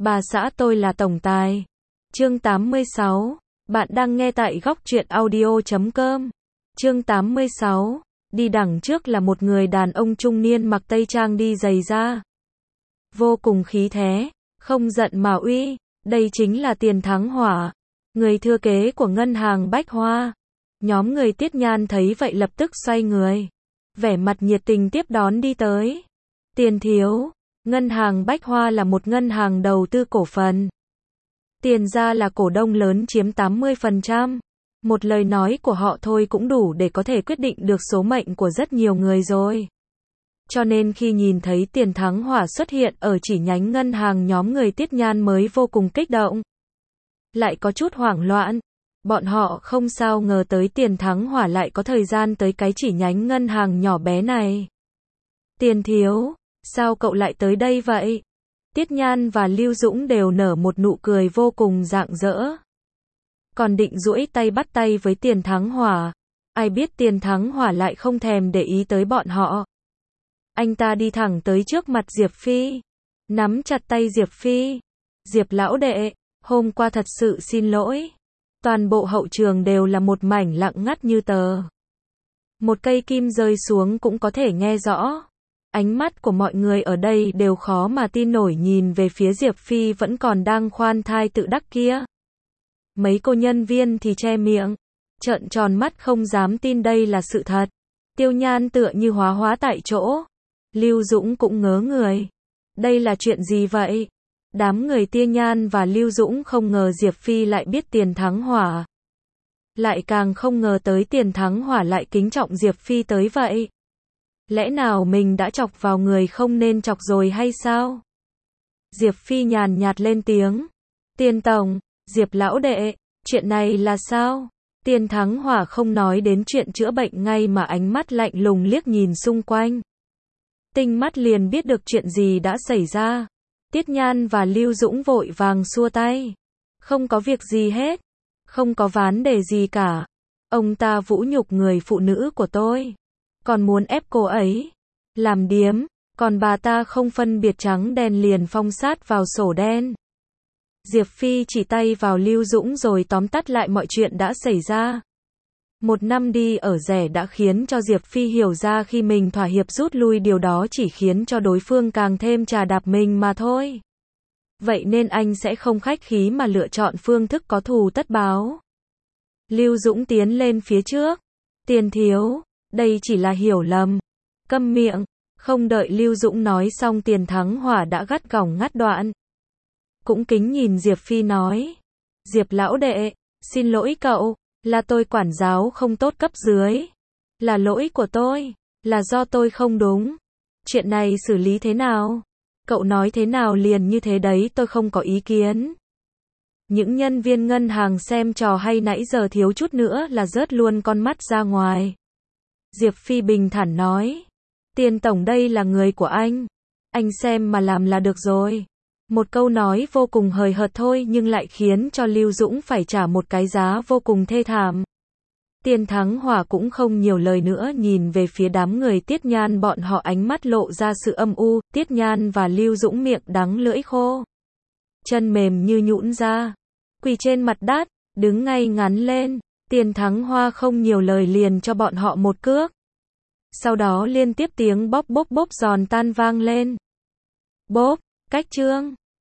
Bà xã tôi là tổng tài. Chương 86. Bạn đang nghe tại góc truyện audio.com. Chương 86. Đi đằng trước là một người đàn ông trung niên mặc tây trang đi giày da. Vô cùng khí thế, không giận mà uy. Đây chính là Tiền Thắng Hỏa, người thừa kế của ngân hàng Bách Hoa. Nhóm người Tiết Nhan thấy vậy lập tức xoay người, vẻ mặt nhiệt tình tiếp đón đi tới. Tiền thiếu, ngân hàng Bách Hoa là một ngân hàng đầu tư cổ phần. Tiền gia là cổ đông lớn chiếm 80%. Một lời nói của họ thôi cũng đủ để có thể quyết định được số mệnh của rất nhiều người rồi. Cho nên khi nhìn thấy Tiền Thắng Hỏa xuất hiện ở chỉ nhánh ngân hàng, nhóm người Tiết Nhan mới vô cùng kích động. Lại có chút hoảng loạn. Bọn họ không sao ngờ tới Tiền Thắng Hỏa lại có thời gian tới cái chỉ nhánh ngân hàng nhỏ bé này. Tiền thiếu, sao cậu lại tới đây vậy? Tiết Nhan và Lưu Dũng đều nở một nụ cười vô cùng rạng rỡ. Còn định duỗi tay bắt tay với Tiền Thắng Hỏa. Ai biết Tiền Thắng Hỏa lại không thèm để ý tới bọn họ. Anh ta đi thẳng tới trước mặt Diệp Phi, nắm chặt tay Diệp Phi. Diệp lão đệ, hôm qua thật sự xin lỗi. Toàn bộ hậu trường đều là một mảnh lặng ngắt như tờ. Một cây kim rơi xuống cũng có thể nghe rõ. Ánh mắt của mọi người ở đây đều khó mà tin nổi nhìn về phía Diệp Phi vẫn còn đang khoan thai tự đắc kia. Mấy cô nhân viên thì che miệng, trợn tròn mắt không dám tin đây là sự thật. Tiêu Nhan tựa như hóa tại chỗ. Lưu Dũng cũng ngớ người. Đây là chuyện gì vậy? Đám người Tiêu Nhan và Lưu Dũng không ngờ Diệp Phi lại biết Tiền Thắng Hỏa. Lại càng không ngờ tới Tiền Thắng Hỏa lại kính trọng Diệp Phi tới vậy. Lẽ nào mình đã chọc vào người không nên chọc rồi hay sao? Diệp Phi nhàn nhạt lên tiếng. Tiền tổng, Diệp lão đệ, chuyện này là sao? Tiền Thắng Hỏa không nói đến chuyện chữa bệnh ngay mà ánh mắt lạnh lùng liếc nhìn xung quanh. Tinh mắt liền biết được chuyện gì đã xảy ra. Tiết Nhan và Lưu Dũng vội vàng xua tay. Không có việc gì hết. Không có vấn đề gì cả. Ông ta vũ nhục người phụ nữ của tôi. Còn muốn ép cô ấy làm điếm. Còn bà ta không phân biệt trắng đen liền phong sát vào sổ đen. Diệp Phi chỉ tay vào Lưu Dũng rồi tóm tắt lại mọi chuyện đã xảy ra. Một năm đi ở rẻ đã khiến cho Diệp Phi hiểu ra khi mình thỏa hiệp rút lui điều đó chỉ khiến cho đối phương càng thêm chà đạp mình mà thôi. Vậy nên anh sẽ không khách khí mà lựa chọn phương thức có thù tất báo. Lưu Dũng tiến lên phía trước. Tiền thiếu, đây chỉ là hiểu lầm. Câm miệng. Không đợi Lưu Dũng nói xong Tiền Thắng Hỏa đã gắt gỏng ngắt đoạn. Cũng kính nhìn Diệp Phi nói. Diệp lão đệ, xin lỗi cậu. Là tôi quản giáo không tốt cấp dưới. Là lỗi của tôi. Là do tôi không đúng. Chuyện này xử lý thế nào? Cậu nói thế nào liền như thế đấy, tôi không có ý kiến. Những nhân viên ngân hàng xem trò hay nãy giờ thiếu chút nữa là rớt luôn con mắt ra ngoài. Diệp Phi bình thản nói. Tiền tổng đây là người của anh. Anh xem mà làm là được rồi. Một câu nói vô cùng hời hợt thôi nhưng lại khiến cho Lưu Dũng phải trả một cái giá vô cùng thê thảm. Tiền Thắng Hỏa cũng không nhiều lời nữa nhìn về phía đám người Tiết Nhan, bọn họ ánh mắt lộ ra sự âm u. Tiết Nhan và Lưu Dũng miệng đắng lưỡi khô. Chân mềm như nhũn ra. Quỳ trên mặt đất, đứng ngay ngắn lên. Tiền Thắng Hỏa không nhiều lời liền cho bọn họ một cước. Sau đó liên tiếp tiếng bóp bốp bốp giòn tan vang lên. Bốp, cách trương.